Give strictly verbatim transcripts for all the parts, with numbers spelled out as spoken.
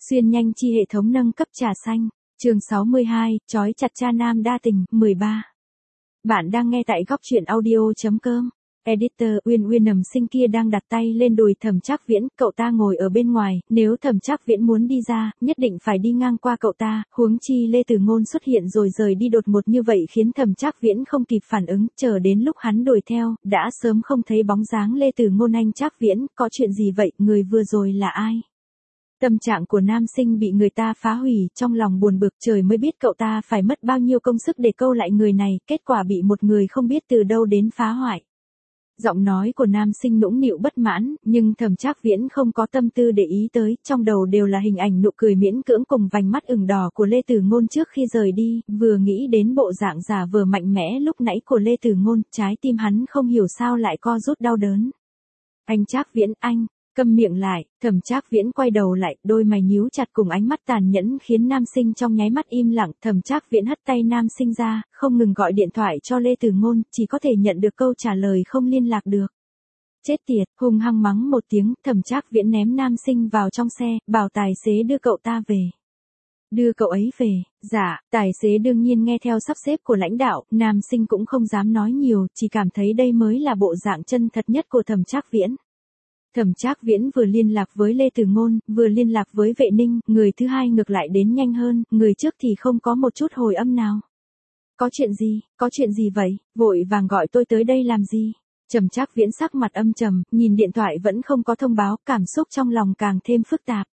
Xuyên nhanh chi hệ thống nâng cấp trà xanh. Chương sáu mươi hai, trói chặt cha nam đa tình, mười ba. Bạn đang nghe tại góc truyện audio.com. Editor Uyên Uyên nầm sinh kia đang đặt tay lên đùi Thẩm Trác Viễn, cậu ta ngồi ở bên ngoài, nếu Thẩm Trác Viễn muốn đi ra, nhất định phải đi ngang qua cậu ta, huống chi Lê Tử Ngôn xuất hiện rồi rời đi đột ngột như vậy khiến Thẩm Trác Viễn không kịp phản ứng, chờ đến lúc hắn đuổi theo, đã sớm không thấy bóng dáng Lê Tử Ngôn. Anh Trác Viễn, có chuyện gì vậy, người vừa rồi là ai? Tâm trạng của nam sinh bị người ta phá hủy, trong lòng buồn bực, trời mới biết cậu ta phải mất bao nhiêu công sức để câu lại người này, kết quả bị một người không biết từ đâu đến phá hoại. Giọng nói của nam sinh nũng nịu bất mãn, nhưng Thẩm Trác Viễn không có tâm tư để ý tới, trong đầu đều là hình ảnh nụ cười miễn cưỡng cùng vành mắt ửng đỏ của Lê Tử Ngôn trước khi rời đi, vừa nghĩ đến bộ dạng giả vờ mạnh mẽ lúc nãy của Lê Tử Ngôn, trái tim hắn không hiểu sao lại co rút đau đớn. Anh Trác Viễn, anh, câm miệng lại. Thẩm Trác Viễn quay đầu lại, đôi mày nhíu chặt cùng ánh mắt tàn nhẫn khiến nam sinh trong nháy mắt im lặng. Thẩm Trác Viễn hất tay nam sinh ra, không ngừng gọi điện thoại cho Lê Tử Ngôn, chỉ có thể nhận được câu trả lời không liên lạc được. Chết tiệt, hung hăng mắng một tiếng, Thẩm Trác Viễn ném nam sinh vào trong xe, bảo tài xế đưa cậu ta về. Đưa cậu ấy về, dạ, tài xế đương nhiên nghe theo sắp xếp của lãnh đạo, nam sinh cũng không dám nói nhiều, chỉ cảm thấy đây mới là bộ dạng chân thật nhất của Thẩm Trác Viễn. Thẩm Trác Viễn vừa liên lạc với Lê Tử Ngôn, vừa liên lạc với Vệ Ninh, người thứ hai ngược lại đến nhanh hơn, người trước thì không có một chút hồi âm nào. Có chuyện gì, có chuyện gì vậy, vội vàng gọi tôi tới đây làm gì? Thẩm Trác Viễn sắc mặt âm trầm, nhìn điện thoại vẫn không có thông báo, cảm xúc trong lòng càng thêm phức tạp.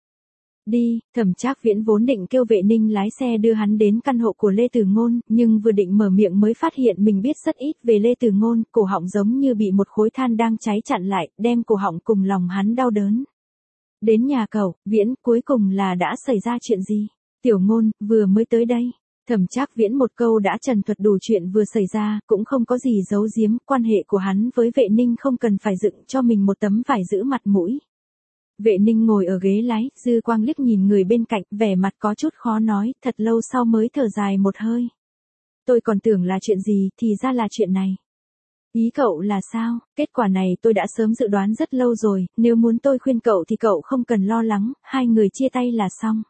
Đi, Thẩm Trác Viễn vốn định kêu Vệ Ninh lái xe đưa hắn đến căn hộ của Lê Tử Ngôn, nhưng vừa định mở miệng mới phát hiện mình biết rất ít về Lê Tử Ngôn, cổ họng giống như bị một khối than đang cháy chặn lại, đem cổ họng cùng lòng hắn đau đớn. Đến nhà cậu, Viễn, cuối cùng là đã xảy ra chuyện gì? Tiểu Ngôn, vừa mới tới đây. Thẩm Trác Viễn một câu đã trần thuật đủ chuyện vừa xảy ra, cũng không có gì giấu giếm, quan hệ của hắn với Vệ Ninh không cần phải dựng cho mình một tấm vải giữ mặt mũi. Vệ Ninh ngồi ở ghế lái, dư quang liếc nhìn người bên cạnh, vẻ mặt có chút khó nói, thật lâu sau mới thở dài một hơi. Tôi còn tưởng là chuyện gì, thì ra là chuyện này. Ý cậu là sao? Kết quả này tôi đã sớm dự đoán rất lâu rồi, nếu muốn tôi khuyên cậu thì cậu không cần lo lắng, hai người chia tay là xong.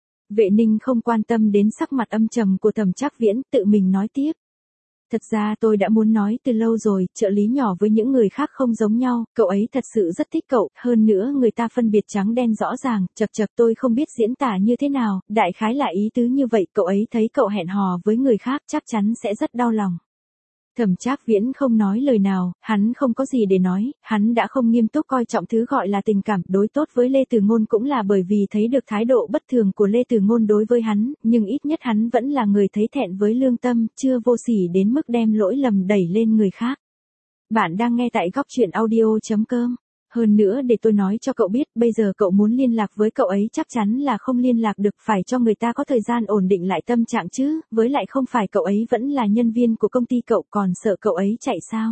Vệ Ninh không quan tâm đến sắc mặt âm trầm của Thẩm Trác Viễn, tự mình nói tiếp. Thật ra tôi đã muốn nói từ lâu rồi, trợ lý nhỏ với những người khác không giống nhau, cậu ấy thật sự rất thích cậu, hơn nữa người ta phân biệt trắng đen rõ ràng, chật chật tôi không biết diễn tả như thế nào, đại khái là ý tứ như vậy, cậu ấy thấy cậu hẹn hò với người khác chắc chắn sẽ rất đau lòng. Thẩm Trác Viễn không nói lời nào, hắn không có gì để nói, hắn đã không nghiêm túc coi trọng thứ gọi là tình cảm, đối tốt với Lê Tử Ngôn cũng là bởi vì thấy được thái độ bất thường của Lê Tử Ngôn đối với hắn, nhưng ít nhất hắn vẫn là người thấy thẹn với lương tâm, chưa vô sỉ đến mức đem lỗi lầm đẩy lên người khác. Bạn đang nghe tại góc truyện audio.com. Hơn nữa để tôi nói cho cậu biết, bây giờ cậu muốn liên lạc với cậu ấy chắc chắn là không liên lạc được, phải cho người ta có thời gian ổn định lại tâm trạng chứ, với lại không phải cậu ấy vẫn là nhân viên của công ty cậu còn sợ cậu ấy chạy sao.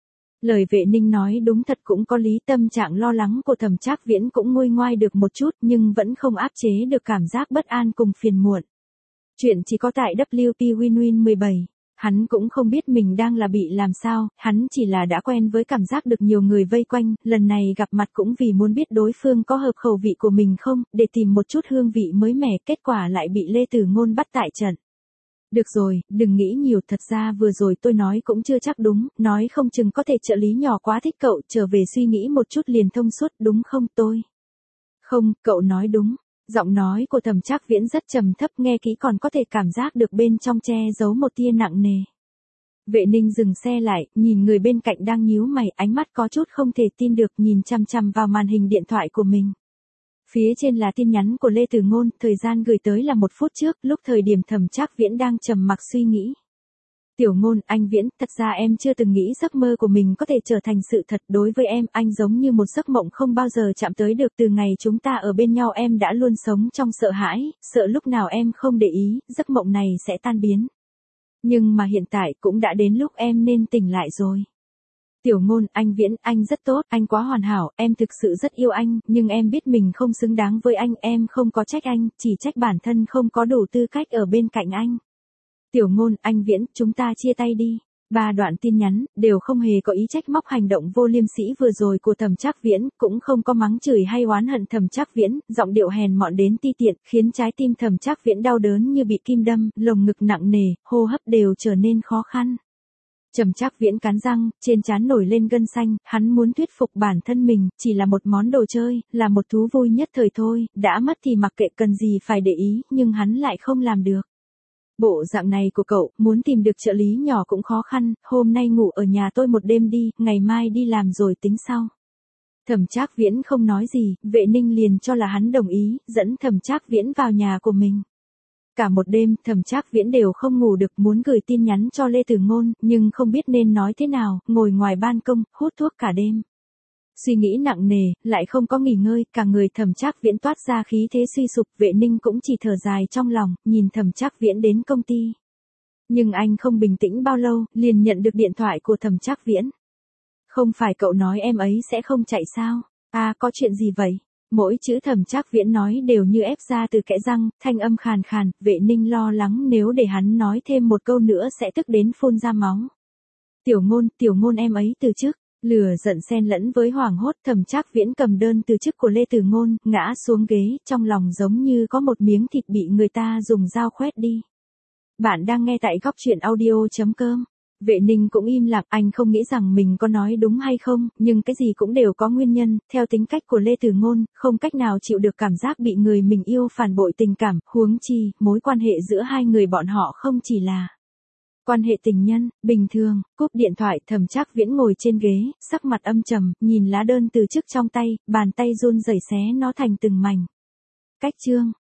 Lời Vệ Ninh nói đúng thật cũng có lý, tâm trạng lo lắng của Thẩm Trác Viễn cũng nguôi ngoai được một chút nhưng vẫn không áp chế được cảm giác bất an cùng phiền muộn. Chuyện chỉ có tại W P Win Win mười bảy. Hắn cũng không biết mình đang là bị làm sao, hắn chỉ là đã quen với cảm giác được nhiều người vây quanh, lần này gặp mặt cũng vì muốn biết đối phương có hợp khẩu vị của mình không, để tìm một chút hương vị mới mẻ, kết quả lại bị Lê Tử Ngôn bắt tại trận. Được rồi, đừng nghĩ nhiều, thật ra vừa rồi tôi nói cũng chưa chắc đúng, nói không chừng có thể trợ lý nhỏ quá thích cậu, trở về suy nghĩ một chút liền thông suốt, đúng không tôi? Không, cậu nói đúng. Giọng nói của Thẩm Trác Viễn rất trầm thấp, nghe kỹ còn có thể cảm giác được bên trong che giấu một tia nặng nề. Vệ Ninh dừng xe lại, nhìn người bên cạnh đang nhíu mày, ánh mắt có chút không thể tin được nhìn chằm chằm vào màn hình điện thoại của mình. Phía trên là tin nhắn của Lê Tử Ngôn, thời gian gửi tới là một phút trước, lúc thời điểm Thẩm Trác Viễn đang trầm mặc suy nghĩ. Tiểu Ngôn, anh Viễn, thật ra em chưa từng nghĩ giấc mơ của mình có thể trở thành sự thật, đối với em, anh giống như một giấc mộng không bao giờ chạm tới được, từ ngày chúng ta ở bên nhau em đã luôn sống trong sợ hãi, sợ lúc nào em không để ý, giấc mộng này sẽ tan biến. Nhưng mà hiện tại cũng đã đến lúc em nên tỉnh lại rồi. Tiểu Ngôn, anh Viễn, anh rất tốt, anh quá hoàn hảo, em thực sự rất yêu anh, nhưng em biết mình không xứng đáng với anh, em không có trách anh, chỉ trách bản thân không có đủ tư cách ở bên cạnh anh. Tiểu Ngôn, anh Viễn, chúng ta chia tay đi. Ba đoạn tin nhắn, đều không hề có ý trách móc hành động vô liêm sỉ vừa rồi của Thẩm Trác Viễn, cũng không có mắng chửi hay oán hận Thẩm Trác Viễn, giọng điệu hèn mọn đến ti tiện, khiến trái tim Thẩm Trác Viễn đau đớn như bị kim đâm, lồng ngực nặng nề, hô hấp đều trở nên khó khăn. Thẩm Trác Viễn cắn răng, trên trán nổi lên gân xanh, hắn muốn thuyết phục bản thân mình, chỉ là một món đồ chơi, là một thú vui nhất thời thôi, đã mất thì mặc kệ cần gì phải để ý, nhưng hắn lại không làm được. Bộ dạng này của cậu, muốn tìm được trợ lý nhỏ cũng khó khăn, hôm nay ngủ ở nhà tôi một đêm đi, ngày mai đi làm rồi tính sau. Thẩm Trác Viễn không nói gì, Vệ Ninh liền cho là hắn đồng ý, dẫn Thẩm Trác Viễn vào nhà của mình. Cả một đêm, Thẩm Trác Viễn đều không ngủ được, muốn gửi tin nhắn cho Lê Tử Ngôn, nhưng không biết nên nói thế nào, ngồi ngoài ban công, hút thuốc cả đêm. Suy nghĩ nặng nề, lại không có nghỉ ngơi, cả người Thẩm Trác Viễn toát ra khí thế suy sụp, Vệ Ninh cũng chỉ thở dài trong lòng, nhìn Thẩm Trác Viễn đến công ty. Nhưng anh không bình tĩnh bao lâu, liền nhận được điện thoại của Thẩm Trác Viễn. Không phải cậu nói em ấy sẽ không chạy sao? À, có chuyện gì vậy? Mỗi chữ Thẩm Trác Viễn nói đều như ép ra từ kẽ răng, thanh âm khàn khàn, Vệ Ninh lo lắng nếu để hắn nói thêm một câu nữa sẽ tức đến phun ra máu. Tiểu Ngôn, Tiểu Ngôn em ấy từ chức. Lửa giận xen lẫn với hoảng hốt, Thẩm Trác Viễn cầm đơn từ chức của Lê Tử Ngôn, ngã xuống ghế, trong lòng giống như có một miếng thịt bị người ta dùng dao khoét đi. Bạn đang nghe tại góc truyện audio chấm com. Vệ Ninh cũng im lặng, anh không nghĩ rằng mình có nói đúng hay không, nhưng cái gì cũng đều có nguyên nhân, theo tính cách của Lê Tử Ngôn, không cách nào chịu được cảm giác bị người mình yêu phản bội tình cảm, huống chi, mối quan hệ giữa hai người bọn họ không chỉ là quan hệ tình nhân, bình thường. Cúp điện thoại, Thẩm Trác Viễn ngồi trên ghế, sắc mặt âm trầm, nhìn lá đơn từ chức trong tay, bàn tay run rẩy xé nó thành từng mảnh. Cách chương